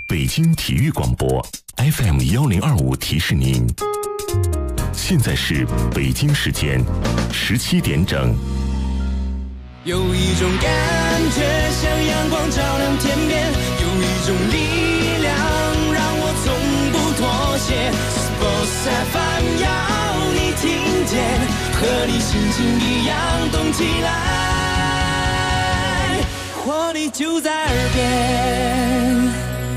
北京体育广播 FM1025提示您，现在是北京时间17点整。 有一种感觉像阳光照亮天边，有一种力量让我从不妥协。Sports FM 要你听见，和你心情一样动起来，活力就在耳边。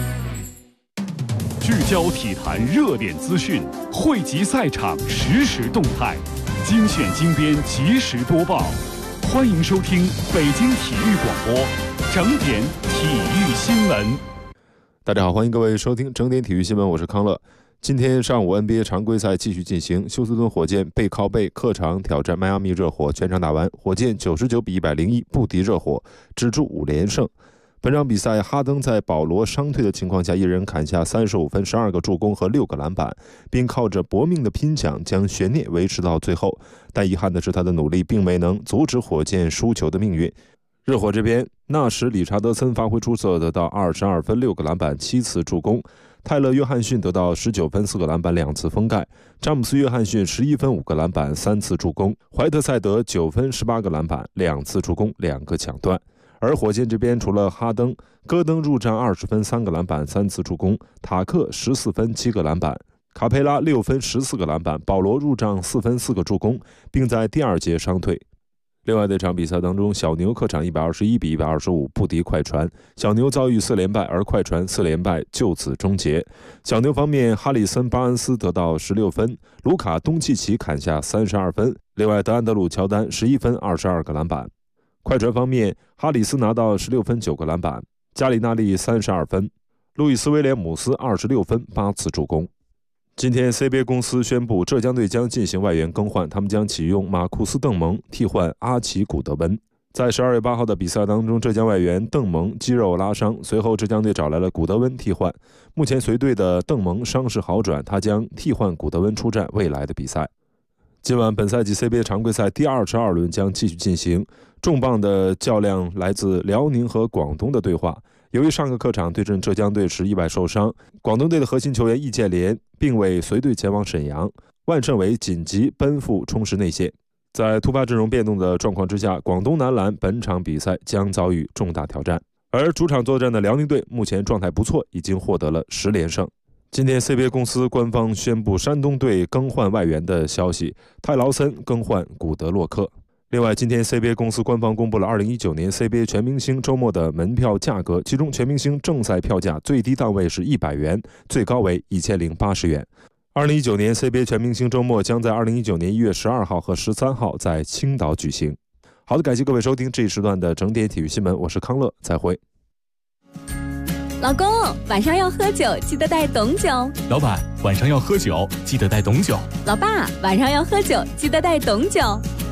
聚焦体坛热点资讯，汇集赛场实时动态，精选精编即时播报。欢迎收听北京体育广播整点体育新闻。 大家好，欢迎各位收听整点体育新闻，我是康乐。今天上午 NBA 常规赛继续进行，休斯顿火箭背靠背客场挑战迈阿密热火，全场打完，火箭99比101不敌热火，止住5连胜。本场比赛，哈登在保罗伤退的情况下，一人砍下35分、12个助攻和6个篮板，并靠着搏命的拼抢将悬念维持到最后。但遗憾的是，他的努力并没能阻止火箭输球的命运。热火这边，纳什·理查德森发挥出色，得到22分、6个篮板、7次助攻；泰勒·约翰逊得到19分、4个篮板、2次封盖；詹姆斯·约翰逊11分、5个篮板、3次助攻；怀特塞德9分、18个篮板、2次助攻、2个抢断。而火箭这边除了哈登，戈登入账20分、3个篮板、3次助攻；塔克14分、7个篮板；卡佩拉6分、14个篮板；保罗入账4分、4个助攻，并在第2节伤退。另外这场比赛当中，小牛客场121比125不敌快船，小牛遭遇4连败，而快船4连败就此终结。小牛方面，哈里森·巴恩斯得到16分，卢卡·东契奇砍下32分，另外德安德鲁·乔丹11分、22个篮板。快船方面，哈里斯拿到16分、9个篮板，加里纳利32分，路易斯·威廉姆斯26分、8次助攻。今天 CBA 公司宣布，浙江队将进行外援更换，他们将启用马库斯·邓蒙替换阿奇·古德温。在12月8号的比赛当中，浙江外援邓蒙肌肉拉伤，随后浙江队找来了古德温替换。目前随队的邓蒙伤势好转，他将替换古德温出战未来的比赛。今晚本赛季 CBA 常规赛第22轮将继续进行，重磅的较量来自辽宁和广东的对话。由于上个客场对阵浙江队时意外受伤，广东队的核心球员易建联并未随队前往沈阳，万胜伟紧急奔赴充实内线。在突发阵容变动的状况之下，广东男篮本场比赛将遭遇重大挑战。而主场作战的辽宁队目前状态不错，已经获得了10连胜。今天 CBA 公司官方宣布山东队更换外援的消息，泰劳森更换古德洛克。另外，今天 CBA 公司官方公布了2019年 CBA 全明星周末的门票价格，其中全明星正赛票价最低档位是100元，最高为1080元。2019年 CBA 全明星周末将在2019年1月12号和13号在青岛举行。好的，感谢各位收听这一时段的整点体育新闻，我是康乐，再会。 老公，晚上要喝酒，记得带懂酒。 老板，晚上要喝酒，记得带懂酒。 老爸，晚上要喝酒，记得带懂酒。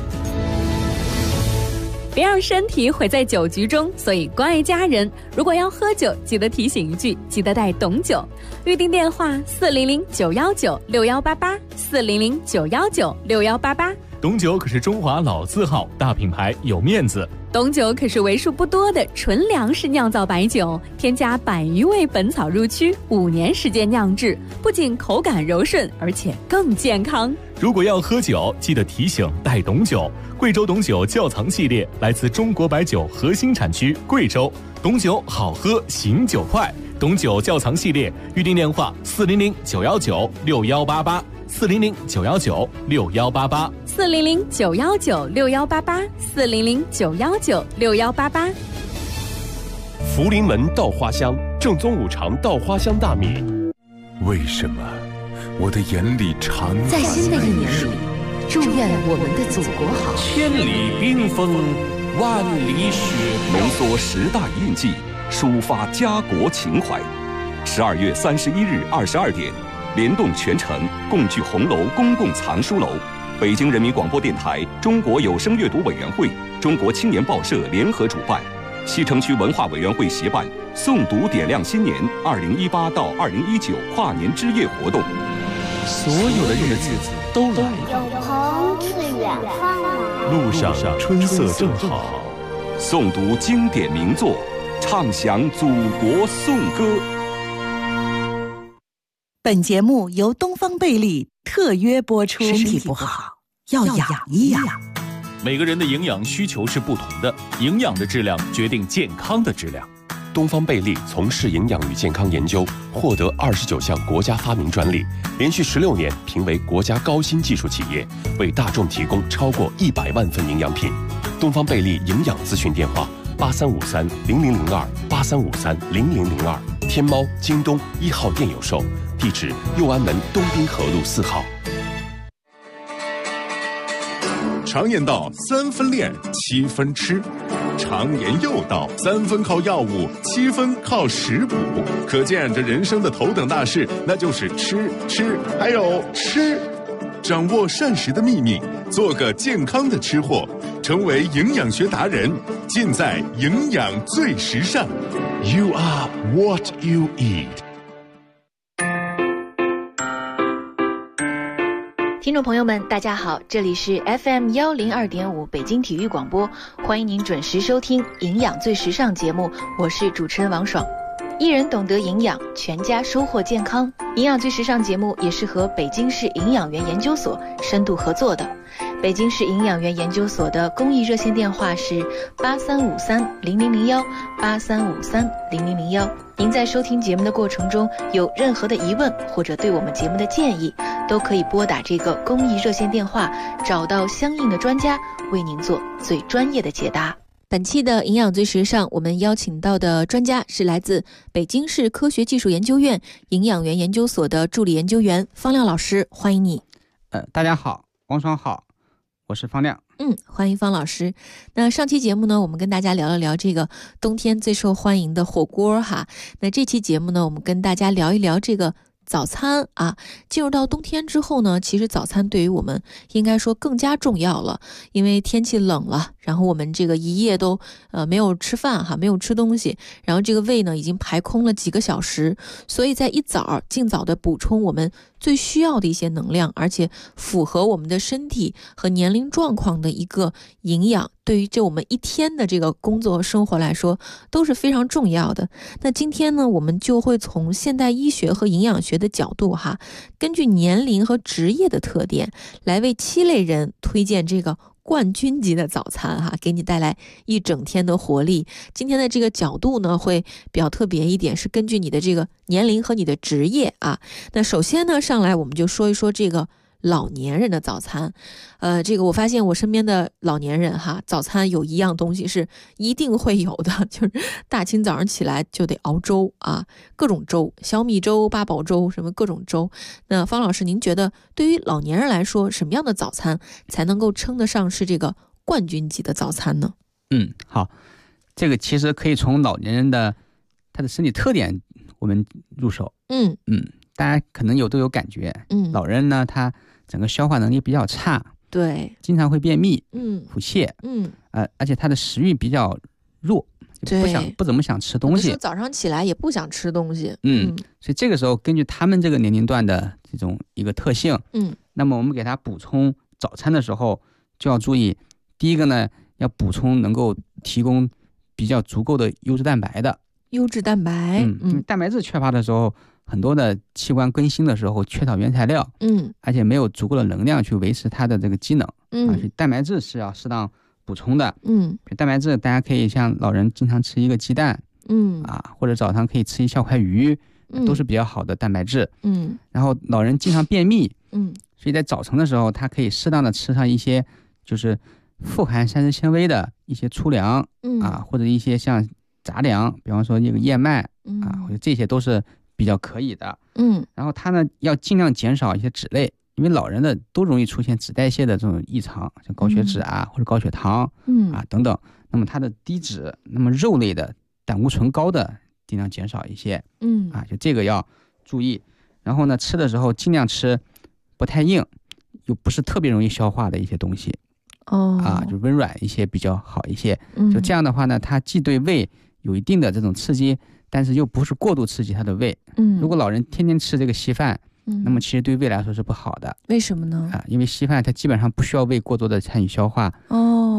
别让身体毁在酒局中，所以关爱家人。如果要喝酒，记得提醒一句，记得带懂酒。预订电话400-919-6188，400-919-6188。 懂酒可是中华老字号，大品牌有面子。 懂酒可是为数不多的纯粮食酿造白酒，添加100余味本草入曲，5年时间酿制，不仅口感柔顺，而且更健康。 如果要喝酒，记得提醒带懂酒。贵州懂酒窖藏系列来自中国白酒核心产区贵州，懂酒好喝，醒酒快。懂酒窖藏系列预订电话 400-919-6188，400-919-6188，400-919-6188。 福临门稻花香，正宗五常稻花香大米。 为什么我的眼里常在新的一年里，祝愿我们的祖国好。 千里冰封，万里雪浓缩10大印记，抒发家国情怀。12月31日22点，联动全城共聚红楼公共藏书楼，北京人民广播电台、中国有声阅读委员会、中国青年报社联合主办，西城区文化委员会协办诵读点亮新年2018到2019跨年之夜活动。 所有的日子都来了， 有朋自远方来， 路上春色正好。 诵读经典名作，唱响祖国颂歌。 本节目由东方贝利特约播出。身体不好要养一养。 每个人的营养需求是不同的，营养的质量决定健康的质量。 东方贝利从事营养与健康研究，获得29项国家发明专利，连续16年评为国家高新技术企业，为大众提供超过100万份营养品。东方贝利营养咨询电话83530002，83530002，天猫、京东1号店有售，地址右安门东滨河路4号。 常言道3分练7分吃，常言又道3分靠药物7分靠食补，可见这人生的头等大事那就是吃还有吃。掌握膳食的秘密，做个健康的吃货，成为营养学达人，尽在营养最时尚。 You are what you eat。 听众朋友们大家好，这里是 FM102.5 北京体育广播，欢迎您准时收听营养最时尚节目，我是主持人王爽。一人懂得营养，全家收获健康。营养最时尚节目也是和北京市营养员研究所深度合作的。北京市营养员研究所的公益热线电话是83530001 83530001。您在收听节目的过程中有任何的疑问或者对我们节目的建议，都可以拨打这个公益热线电话，找到相应的专家为您做最专业的解答。本期的营养最时尚，我们邀请到的专家是来自北京市科学技术研究院营养员研究所的助理研究员方亮老师，欢迎你。 大家好，王爽好，我是方亮。 欢迎方老师。那上期节目呢，我们跟大家聊了聊这个冬天最受欢迎的火锅哈。那这期节目呢，我们跟大家聊一聊这个早餐啊。进入到冬天之后呢，其实早餐对于我们应该说更加重要了，因为天气冷了，然后我们这个一夜都没有吃饭哈，没有吃东西，然后这个胃呢已经排空了几个小时，所以在一早尽早的补充我们最需要的一些能量，而且符合我们的身体和年龄状况的一个营养，对于这我们一天的这个工作生活来说都是非常重要的。那今天呢，我们就会从现代医学和营养学的角度哈，根据年龄和职业的特点来为7类人推荐这个冠军级的早餐哈，给你带来一整天的活力。今天的这个角度呢会比较特别一点，是根据你的这个年龄和你的职业啊。那首先呢，上来我们就说一说这个老年人的早餐。这个我发现我身边的老年人哈，早餐有一样东西是一定会有的，就是大清早上起来就得熬粥啊，各种粥，小米粥、八宝粥，什么各种粥。那方老师，您觉得对于老年人来说，什么样的早餐才能够称得上是这个冠军级的早餐呢？ 好，这个其实可以从老年人的他的身体特点我们入手。大家可能都有感觉，老人呢他整个消化能力比较差， 对， 经常会便秘，腹泻，而且他的食欲比较弱，不怎么想吃东西， 早上起来也不想吃东西， 所以这个时候根据他们这个年龄段的这种一个特性，那么我们给他补充早餐的时候就要注意，第一个呢要补充能够提供比较足够的优质蛋白的。 优质蛋白， 蛋白质缺乏的时候，很多的器官更新的时候缺少原材料，而且没有足够的能量去维持它的这个机能，所以蛋白质是要适当补充的。蛋白质大家可以像老人经常吃一个鸡蛋，或者早上可以吃一小块鱼，都是比较好的蛋白质。然后老人经常便秘，所以在早晨的时候，他可以适当的吃上一些就是富含膳食纤维的一些粗粮，或者一些像杂粮，比方说这个燕麦，或者这些都是比较可以的。然后他呢要尽量减少一些脂类，因为老人的都容易出现脂代谢的这种异常，像高血脂或者高血糖，等等。那么它的低脂，那么肉类的胆固醇高的尽量减少一些，就这个要注意。然后呢，吃的时候尽量吃不太硬又不是特别容易消化的一些东西，就温软一些比较好一些。就这样的话呢，它既对胃有一定的这种刺激，但是又不是过度刺激他的胃。如果老人天天吃这个稀饭，那么其实对胃来说是不好的。 为什么呢？ 因为稀饭它基本上不需要胃过多的参与消化，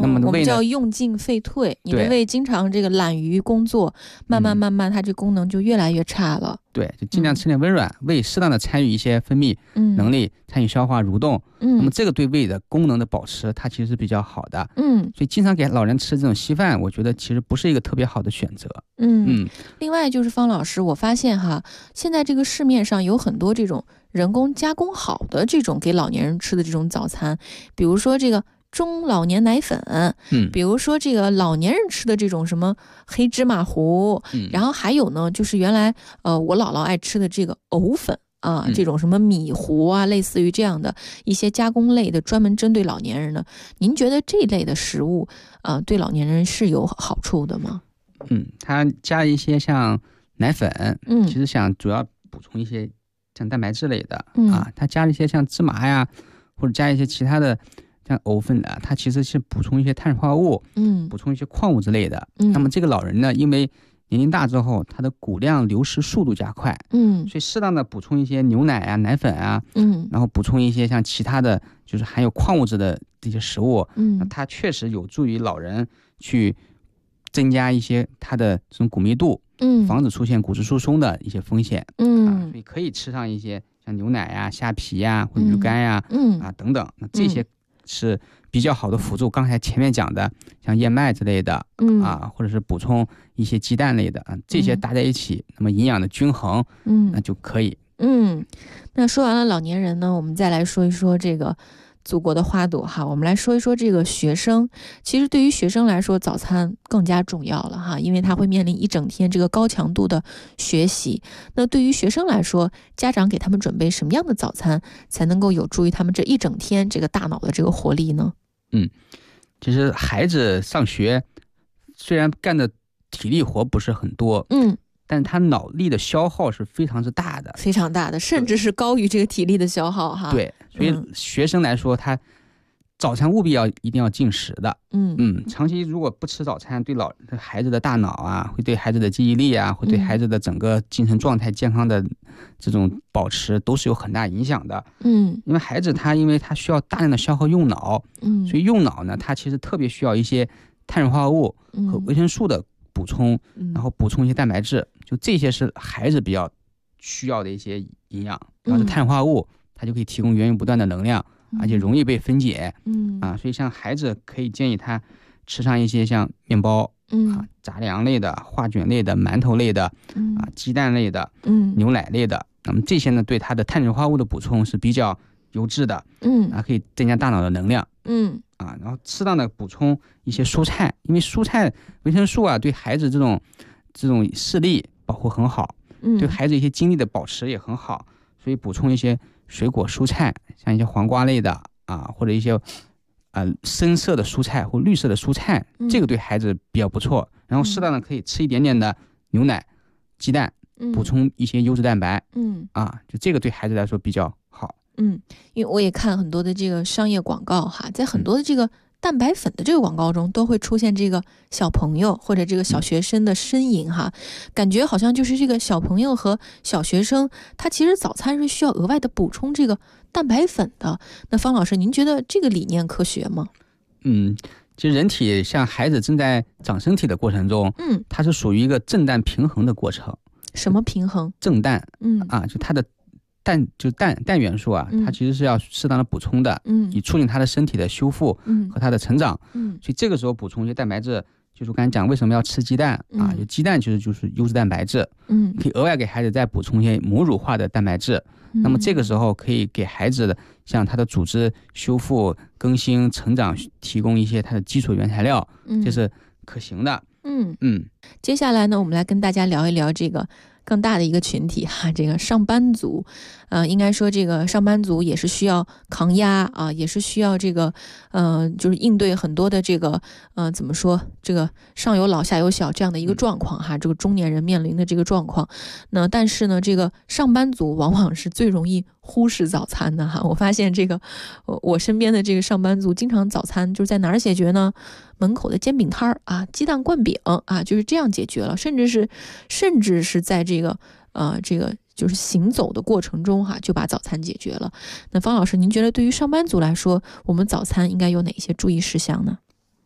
那么我们叫用进废退，你的胃经常这个懒于工作，慢慢它这功能就越来越差了。 对，就尽量吃点温软，胃适当的参与一些分泌能力，参与消化蠕动。那么这个对胃的功能的保持，它其实是比较好的。所以经常给老人吃这种稀饭，我觉得其实不是一个特别好的选择。 另外就是方老师，我发现哈，现在这个市面上有很多这种人工加工好的这种给老年人吃的这种早餐，比如说这个中老年奶粉，比如说这个老年人吃的这种什么黑芝麻糊，然后还有呢，就是原来我姥姥爱吃的这个藕粉啊，这种什么米糊啊，类似于这样的一些加工类的，专门针对老年人的。您觉得这类的食物对老年人是有好处的吗？ 它加一些像奶粉，其实想主要补充一些像蛋白质类的它加了一些像芝麻呀，或者加一些其他的像藕粉的，它其实是补充一些碳水化合物，补充一些矿物之类的。那么这个老人呢，因为年龄大之后，他的骨量流失速度加快，所以适当的补充一些牛奶啊、奶粉啊，然后补充一些像其他的就是含有矿物质的这些食物，它确实有助于老人去增加一些它的这种骨密度，防止出现骨质疏松的一些风险，所以可以吃上一些像牛奶呀、虾皮呀或者鱼干呀，等等，那这些是比较好的辅助。刚才前面讲的像燕麦之类的，或者是补充一些鸡蛋类的这些搭在一起，那么营养的均衡，那就可以。 那说完了老年人呢，我们再来说一说这个祖国的花朵哈，我们来说一说这个学生。其实对于学生来说，早餐更加重要了哈，因为他会面临一整天这个高强度的学习。那对于学生来说，家长给他们准备什么样的早餐，才能够有助于他们这一整天这个大脑的这个活力呢？ 其实孩子上学虽然干的体力活不是很多，但他脑力的消耗是非常之大的， 非常大的，甚至是高于这个体力的消耗哈。 对，所以学生来说，他早餐务必一定要进食的。长期如果不吃早餐，对孩子的大脑啊，会对孩子的记忆力啊，会对孩子的整个精神状态健康的这种保持都是有很大影响的。因为孩子因为他需要大量的消耗用脑，所以用脑呢，他其实特别需要一些碳水化合物和维生素的补充，然后补充一些蛋白质，就这些是孩子比较需要的一些营养。然后是碳水化合物，它就可以提供源源不断的能量，而且容易被分解。所以像孩子可以建议他吃上一些像面包，杂粮类的、化卷类的、馒头类的，鸡蛋类的，牛奶类的。那么这些呢，对他的碳水化合物的补充是比较优质的，可以增加大脑的能量。然后适当的补充一些蔬菜，因为蔬菜维生素对孩子这种视力保护很好，对孩子一些精力的保持也很好，所以补充一些水果蔬菜，像一些黄瓜类的或者一些深色的蔬菜或绿色的蔬菜，这个对孩子比较不错。然后适当的可以吃一点点的牛奶、鸡蛋，补充一些优质蛋白，就这个对孩子来说比较好。 因为我也看很多的这个商业广告哈，在很多的这个蛋白粉的这个广告中，都会出现这个小朋友或者这个小学生的身影哈，感觉好像就是这个小朋友和小学生，他其实早餐是需要额外的补充这个蛋白粉的。那方老师，您觉得这个理念科学吗？ 其实人体像孩子正在长身体的过程中，它是属于一个正氮平衡的过程。 什么平衡？ 正氮，就它的氮元素它其实是要适当的补充的，以促进它的身体的修复和它的成长。所以这个时候补充一些蛋白质，就是我刚才讲为什么要吃鸡蛋就鸡蛋就是优质蛋白质，可以额外给孩子再补充一些母乳化的蛋白质。那么这个时候可以给孩子的像他的组织修复、更新、成长提供一些他的基础原材料，这是可行的。 接下来呢，我们来跟大家聊一聊这个更大的一个群体哈，这个上班族。应该说这个上班族也是需要抗压也是需要这个就是应对很多的这个怎么说，这个上有老下有小这样的一个状况哈，这个中年人面临的这个状况。那但是呢，这个上班族往往是最容易忽视早餐的哈。我发现这个我身边的这个上班族经常早餐就是在哪儿解决呢？门口的煎饼摊儿鸡蛋灌饼就是这样解决了，甚至是在这个就是行走的过程中就把早餐解决了。那方老师，您觉得对于上班族来说，我们早餐应该有哪些注意事项呢？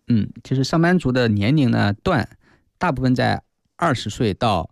就是上班族的年龄呢段，大部分在20岁到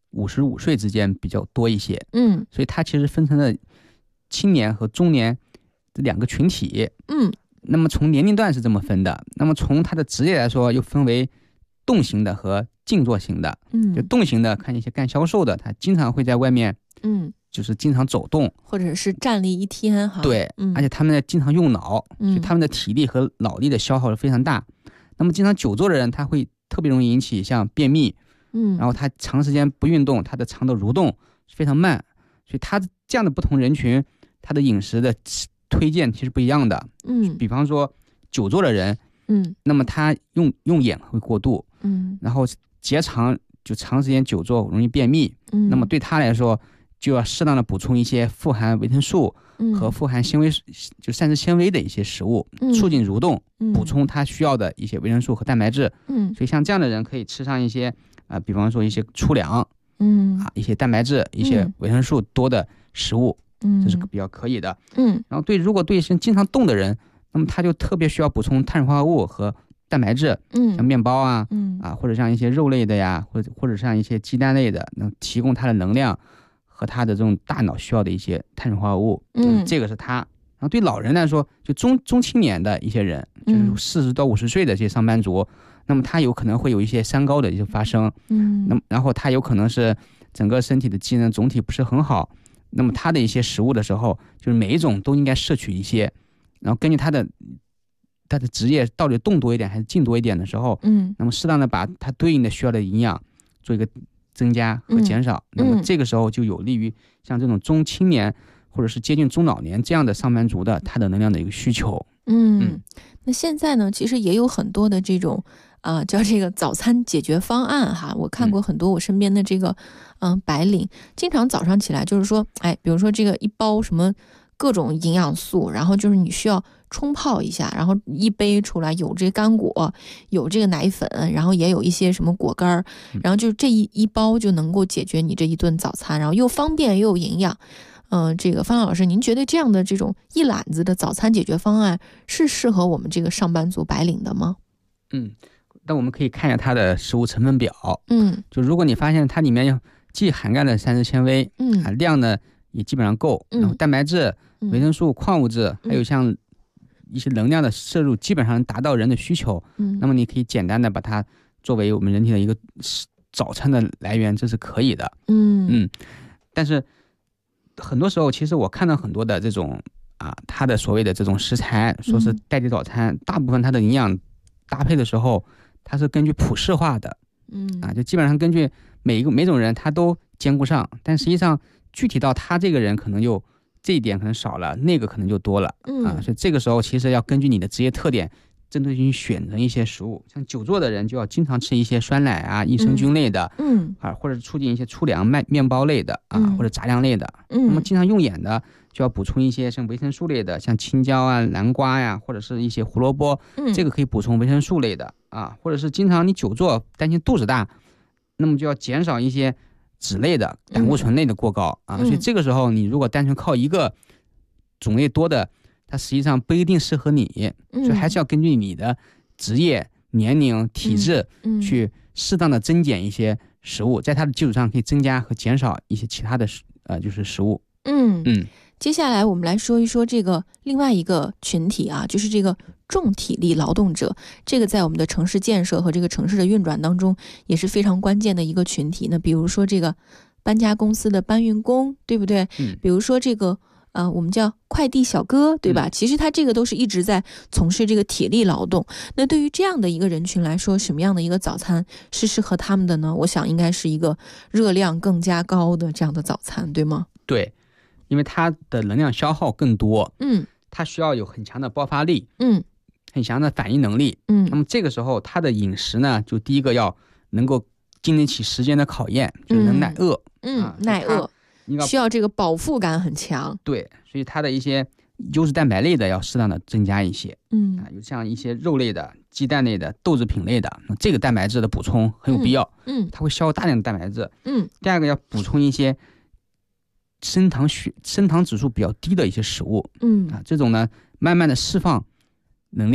55岁之间比较多一些。所以它其实分成了青年和中年这2个群体。那么从年龄段是这么分的，那么从他的职业来说，又分为动型的和静坐型的。就动型的，看一些干销售的，他经常会在外面，就是经常走动， 或者是站立一天哈。 对，而且他们经常用脑，所以他们的体力和脑力的消耗是非常大。那么经常久坐的人，他会特别容易引起像便秘，然后他长时间不运动，他的肠的蠕动非常慢，所以他这样的不同人群，他的饮食的推荐其实不一样的。比方说久坐的人，那么他用眼会过度，然后结肠就长时间久坐容易便秘，那么对他来说就要适当的补充一些富含维生素和富含纤维，就膳食纤维的一些食物，促进蠕动，补充他需要的一些维生素和蛋白质。所以像这样的人可以吃上一些比方说一些粗粮，一些蛋白质、一些维生素多的食物，这是比较可以的。然后如果对经常动的人，那么他就特别需要补充碳水化合物和蛋白质，像面包啊，或者像一些肉类的呀，或者像一些鸡蛋类的，能提供他的能量和他的这种大脑需要的一些碳水化合物。这个是他。然后对老人来说，就中青年的一些人，就是40到50岁的这些上班族，那么他有可能会有一些三高的一些发生，那么然后他有可能是整个身体的机能总体不是很好，那么他的一些食物的时候，就是每一种都应该摄取一些，然后根据他的职业到底动多一点还是静多一点的时候，那么适当的把他对应的需要的营养做一个增加和减少，那么这个时候就有利于像这种中青年或者是接近中老年这样的上班族的他的能量的一个需求。 那现在呢，其实也有很多的这种叫这个早餐解决方案哈。我看过很多我身边的这个白领，经常早上起来就是说，比如说这个一包什么各种营养素，然后就是你需要冲泡一下，然后一杯出来有这干果，有这个奶粉，然后也有一些什么果干，然后就这一包就能够解决你这一顿早餐，然后又方便又有营养。这个方老师，您觉得这样的这种一揽子的早餐解决方案是适合我们这个上班族白领的吗？ 那我们可以看一下它的食物成分表。就如果你发现它里面既涵盖了膳食纤维，量呢也基本上够，然后蛋白质、维生素、矿物质，还有像一些能量的摄入，基本上达到人的需求。那么你可以简单的把它作为我们人体的一个早餐的来源，这是可以的。但是很多时候，其实我看到很多的这种它的所谓的这种食材，说是代替早餐，大部分它的营养搭配的时候，它是根据普适化的，就基本上根据每种人他都兼顾上，但实际上具体到他这个人可能就这一点可能少了，那个可能就多了，所以这个时候其实要根据你的职业特点，针对性选择一些食物。像久坐的人就要经常吃一些酸奶啊、益生菌类的，或者促进一些粗粮、面包类的或者杂粮类的。那么经常用眼的就要补充一些像维生素类的，像青椒啊、南瓜呀，或者是一些胡萝卜，这个可以补充维生素类的或者是经常你久坐担心肚子大，那么就要减少一些脂类的、胆固醇类的过高所以这个时候你如果单纯靠一个种类多的，它实际上不一定适合你，所以还是要根据你的职业、年龄、体质去适当的增减一些食物，在它的基础上可以增加和减少一些其他的就是食物。 接下来我们来说一说这个另外一个群体就是这个重体力劳动者，这个在我们的城市建设和这个城市的运转当中也是非常关键的一个群体。那比如说这个搬家公司的搬运工，对不对？比如说这个我们叫快递小哥，对吧？其实他这个都是一直在从事这个体力劳动。那对于这样的一个人群来说，什么样的一个早餐是适合他们的呢？我想应该是一个热量更加高的这样的早餐，对吗？ 对，因为它的能量消耗更多，它需要有很强的爆发力，很强的反应能力，那么这个时候它的饮食呢，就第一个要能够经得起时间的考验，就是能耐饿， 耐饿，需要这个饱腹感很强。 对，所以它的一些优质蛋白类的要适当的增加一些，有像一些肉类的、鸡蛋类的、豆制品类的，这个蛋白质的补充很有必要，它会消耗大量的蛋白质。第二个要补充一些升糖指数比较低的一些食物，这种呢慢慢的释放能量，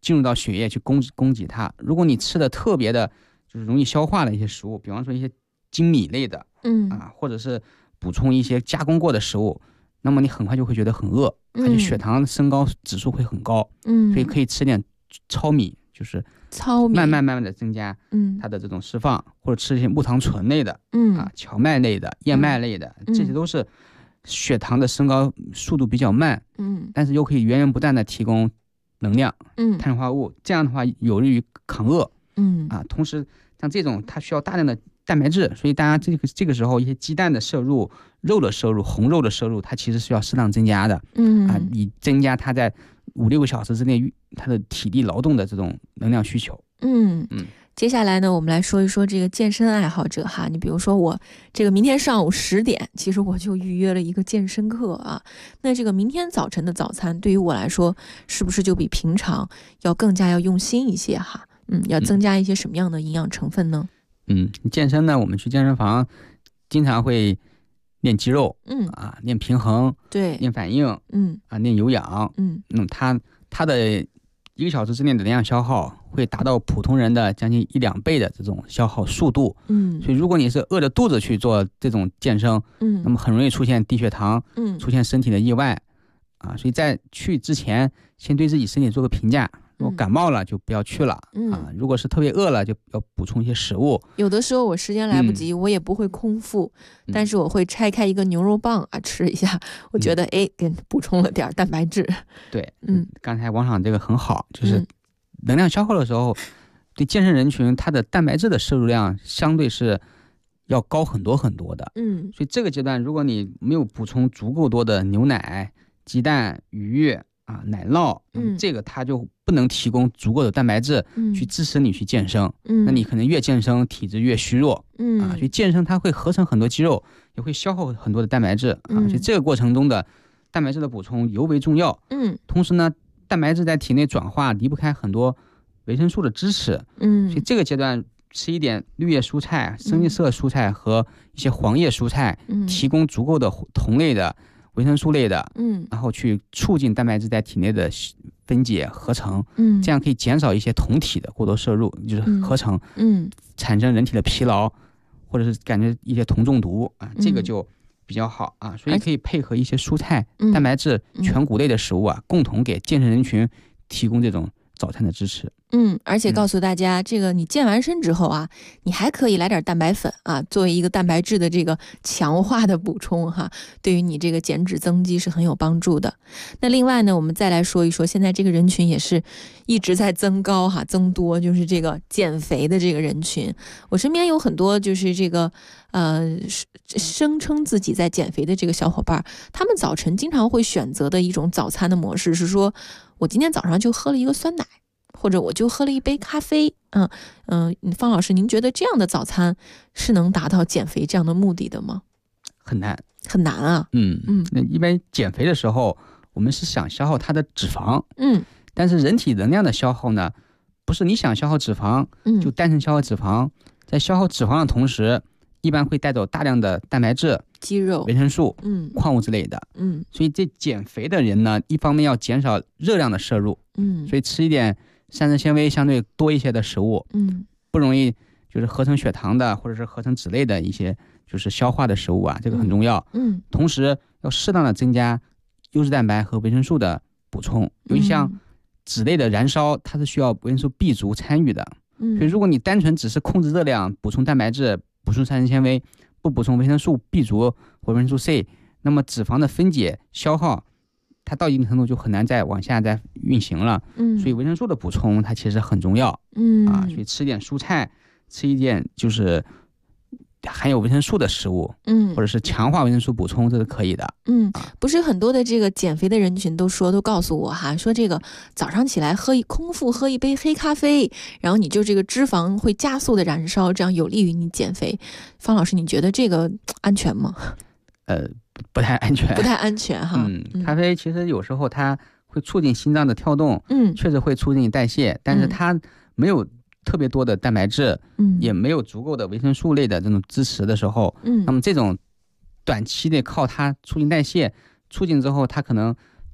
进入到血液去供给它。如果你吃的特别的就是容易消化的一些食物，比方说一些精米类的，或者是补充一些加工过的食物，那么你很快就会觉得很饿，而且血糖升高指数会很高，所以可以吃点糙米，就是糙米慢慢的增加它的这种释放，或者吃一些木糖醇类的，荞麦类的、燕麦类的，这些都是血糖的升高速度比较慢，但是又可以源源不断的提供能量，碳水化合物，这样的话有利于抗饿，同时像这种它需要大量的蛋白质，所以大家这个时候一些鸡蛋的摄入、肉的摄入、红肉的摄入，它其实是要适当增加的，以增加它在5-6个小时之内它的体力劳动的这种能量需求。 接下来呢，我们来说一说这个健身爱好者哈。你比如说我这个明天上午10点，其实我就预约了一个健身课啊。那这个明天早晨的早餐对于我来说，是不是就比平常要更加要用心一些哈？要增加一些什么样的营养成分呢？ 健身呢，我们去健身房经常会练肌肉，练平衡， 对， 练反应，练有氧，它的1个小时之内的能量消耗会达到普通人的将近1-2倍的这种消耗速度，所以如果你是饿着肚子去做这种健身，那么很容易出现低血糖，出现身体的意外，所以在去之前先对自己身体做个评价。如果感冒了就不要去了，如果是特别饿了就要补充一些食物。 有的时候我时间来不及，我也不会空腹，但是我会拆开一个牛肉棒吃一下，我觉得给补充了点蛋白质。 对，刚才王厂这个很好，就是能量消耗的时候，对健身人群它的蛋白质的摄入量相对是要高很多很多的，所以这个阶段如果你没有补充足够多的牛奶、鸡蛋、鱼奶酪，这个它就不能提供足够的蛋白质去支持你去健身，那你可能越健身体质越虚弱，所以健身它会合成很多肌肉，也会消耗很多的蛋白质，所以这个过程中的蛋白质的补充尤为重要。同时呢，蛋白质在体内转化离不开很多维生素的支持，所以这个阶段吃一点绿叶蔬菜、深色蔬菜和一些黄叶蔬菜，提供足够的酮类的、维生素类的，然后去促进蛋白质在体内的分解合成，这样可以减少一些酮体的过多摄入，就是合成，产生人体的疲劳，或者是感觉一些酮中毒这个就比较好所以可以配合一些蔬菜、蛋白质、全谷类的食物共同给健身人群提供这种早餐的支持。 而且告诉大家，这个你健完身之后你还可以来点蛋白粉作为一个蛋白质的这个强化的补充对于你这个减脂增肌是很有帮助的。那另外呢，我们再来说一说，现在这个人群也是一直在增高增多，就是这个减肥的这个人群。我身边有很多就是这个声称自己在减肥的这个小伙伴，他们早晨经常会选择的一种早餐的模式是说，我今天早上就喝了一个酸奶，或者我就喝了一杯咖啡。方老师，您觉得这样的早餐是能达到减肥这样的目的的吗？ 很难， 很难啊。 那一般减肥的时候，我们是想消耗它的脂肪，但是人体能量的消耗呢，不是你想消耗脂肪就单纯消耗脂肪，在消耗脂肪的同时，一般会带走大量的蛋白质、 肌肉、 维生素、矿物之类的。所以这减肥的人呢，一方面要减少热量的摄入，所以吃一点膳食纤维相对多一些的食物，不容易就是合成血糖的或者是合成脂类的一些就是消化的食物这个很重要。同时要适当的增加优质蛋白和维生素的补充，尤其像脂类的燃烧，它是需要维生素 B 族参与的。所以如果你单纯只是控制热量，补充蛋白质，补充膳食纤维，不补充维生素 B 族或维生素 C， 那么脂肪的分解消耗它到一定程度就很难再往下再运行了。所以维生素的补充它其实很重要。所以吃点蔬菜，吃一点就是含有维生素的食物，或者是强化维生素补充，这是可以的。 不是很多的这个减肥的人群都告诉我说这个早上起来空腹喝一杯黑咖啡，然后你就这个脂肪会加速的燃烧，这样有利于你减肥。方老师，你觉得这个安全吗？ 不太安全， 不太安全咖啡其实有时候它会促进心脏的跳动，确实会促进代谢，但是它没有特别多的蛋白质，也没有足够的维生素类的这种支持的时候，那么这种短期内靠它促进代谢，促进之后它可能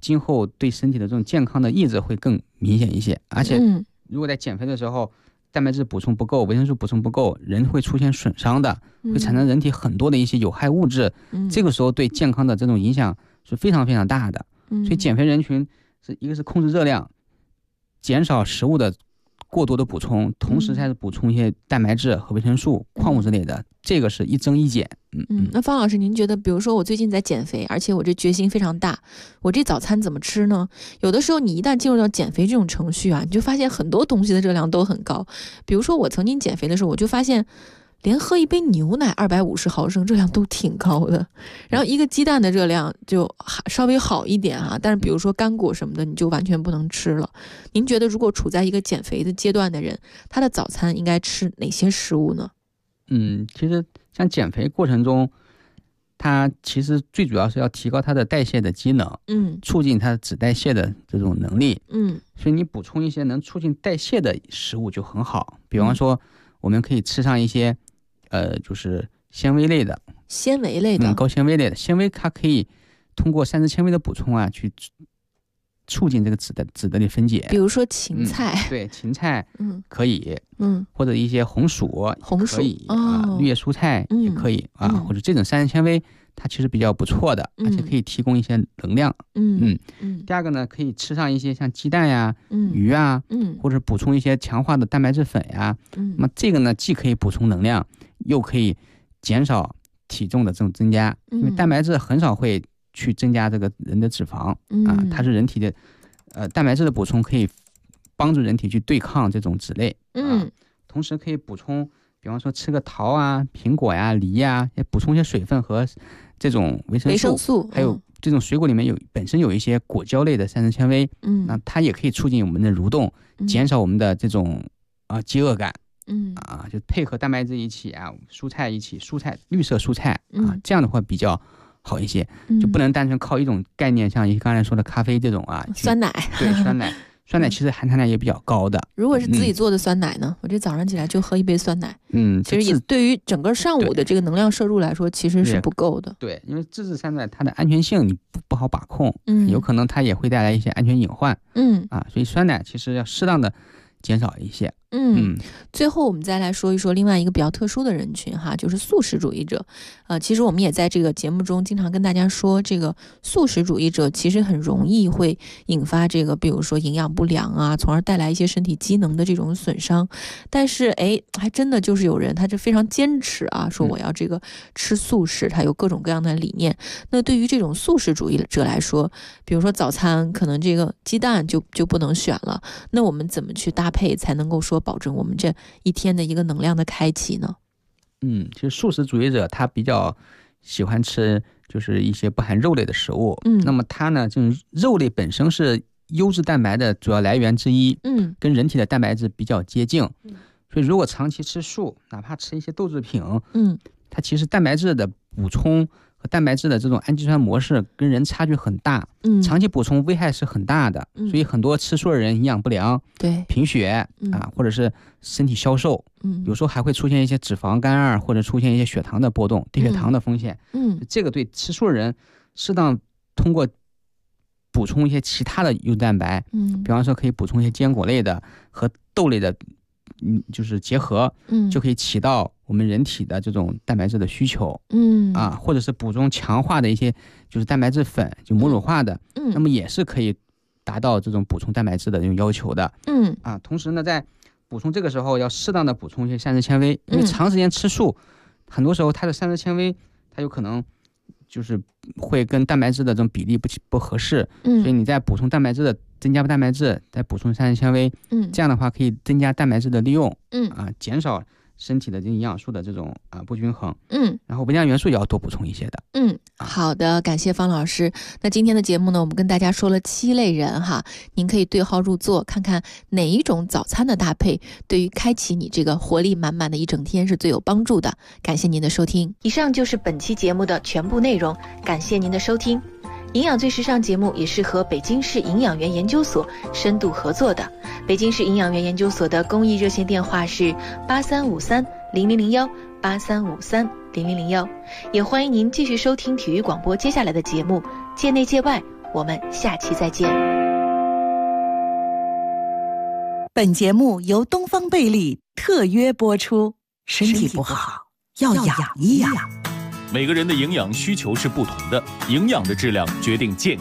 今后对身体的这种健康的抑制会更明显一些。而且如果在减肥的时候蛋白质补充不够，维生素补充不够，人会出现损伤的，会产生人体很多的一些有害物质，这个时候对健康的这种影响是非常非常大的。所以减肥人群是一个是控制热量，减少食物的过多的补充，同时还是补充一些蛋白质和维生素、矿物之类的，这个是一增一减。 那方老师，您觉得，比如说我最近在减肥，而且我这决心非常大，我这早餐怎么吃呢？有的时候你一旦进入到减肥这种程序啊，你就发现很多东西的热量都很高。比如说我曾经减肥的时候，我就发现连喝一杯牛奶250毫升热量都挺高的，然后一个鸡蛋的热量就稍微好一点啊，但是比如说干果什么的你就完全不能吃了。您觉得如果处在一个减肥的阶段的人，他的早餐应该吃哪些食物呢？ 其实像减肥过程中，它其实最主要是要提高它的代谢的机能，促进它脂代谢的这种能力，所以你补充一些能促进代谢的食物就很好。比方说我们可以吃上一些就是纤维类的，高纤维类的纤维，它可以通过膳食纤维的补充啊，去促进这个脂的分解。 比如说芹菜， 对，芹菜可以，或者一些红薯可以绿叶蔬菜也可以或者这种膳食纤维它其实比较不错的，而且可以提供一些能量。第二个呢，可以吃上一些像鸡蛋呀、鱼啊，或者补充一些强化的蛋白质粉呀。那么这个呢，既可以补充能量，又可以减少体重的这种增加，因为蛋白质很少会去增加这个人的脂肪它是人体的蛋白质的补充可以帮助人体去对抗这种脂类。同时可以补充，比方说吃个桃啊、苹果呀、梨呀，也补充一些水分和这种维生素，还有这种水果里面本身有一些果胶类的膳食纤维，那它也可以促进我们的蠕动，减少我们的这种饥饿感。就配合蛋白质一起蔬菜一起，绿色蔬菜这样的话比较好一些，就不能单纯靠一种概念，像刚才说的咖啡这种酸奶， 对，酸奶其实含糖量也比较高的。 如果是自己做的酸奶呢，我这早上起来就喝一杯酸奶，其实也对于整个上午的这个能量摄入来说其实是不够的。 对，因为自制酸奶它的安全性你不好把控，有可能它也会带来一些安全隐患。所以酸奶其实要适当的减少一些。 最后我们再来说一说另外一个比较特殊的人群哈，就是素食主义者。其实我们也在这个节目中经常跟大家说，这个素食主义者其实很容易会引发这个比如说营养不良啊，从而带来一些身体机能的这种损伤。但是还真的就是有人他是非常坚持说我要这个吃素食，他有各种各样的理念。那对于这种素食主义者来说，比如说早餐可能这个鸡蛋就不能选了，那我们怎么去搭配才能够说保证我们这一天的一个能量的开启呢？ 其实素食主义者他比较喜欢吃就是一些不含肉类的食物。那么他呢，这种肉类本身是优质蛋白的主要来源之一，跟人体的蛋白质比较接近。所以如果长期吃素，哪怕吃一些豆制品，它其实蛋白质的补充和蛋白质的这种氨基酸模式跟人差距很大，长期补充危害是很大的。所以很多吃素的人营养不良，贫血或者是身体消瘦，有时候还会出现一些脂肪肝或者出现一些血糖的波动、低血糖的风险。这个对吃素的人适当通过补充一些其他的优蛋白，比方说可以补充一些坚果类的和豆类的，就是结合，就可以起到我们人体的这种蛋白质的需求。或者是补充强化的一些就是蛋白质粉，就母乳化的，那么也是可以达到这种补充蛋白质的这种要求的。同时呢，在补充这个时候要适当的补充一些膳食纤维，因为长时间吃素，很多时候它的膳食纤维它有可能就是会跟蛋白质的这种比例不合适，所以你在补充蛋白质的增加蛋白质，再补充膳食纤维，这样的话可以增加蛋白质的利用，减少身体的这营养素的这种不均衡，然后微量元素也要多补充一些的。 好的，感谢方老师。那今天的节目呢，我们跟大家说了7类人哈，您可以对号入座，看看哪一种早餐的搭配对于开启你这个活力满满的一整天是最有帮助的。感谢您的收听，以上就是本期节目的全部内容，感谢您的收听。营养最时尚节目也是和北京市营养园研究所深度合作的。北京市营养园研究所的公益热线电话是83530001 83530001，也欢迎您继续收听体育广播接下来的节目，界内界外我们下期再见。 本节目由东方贝利特约播出，身体不好要养一养。 每个人的营养需求是不同的，营养的质量决定健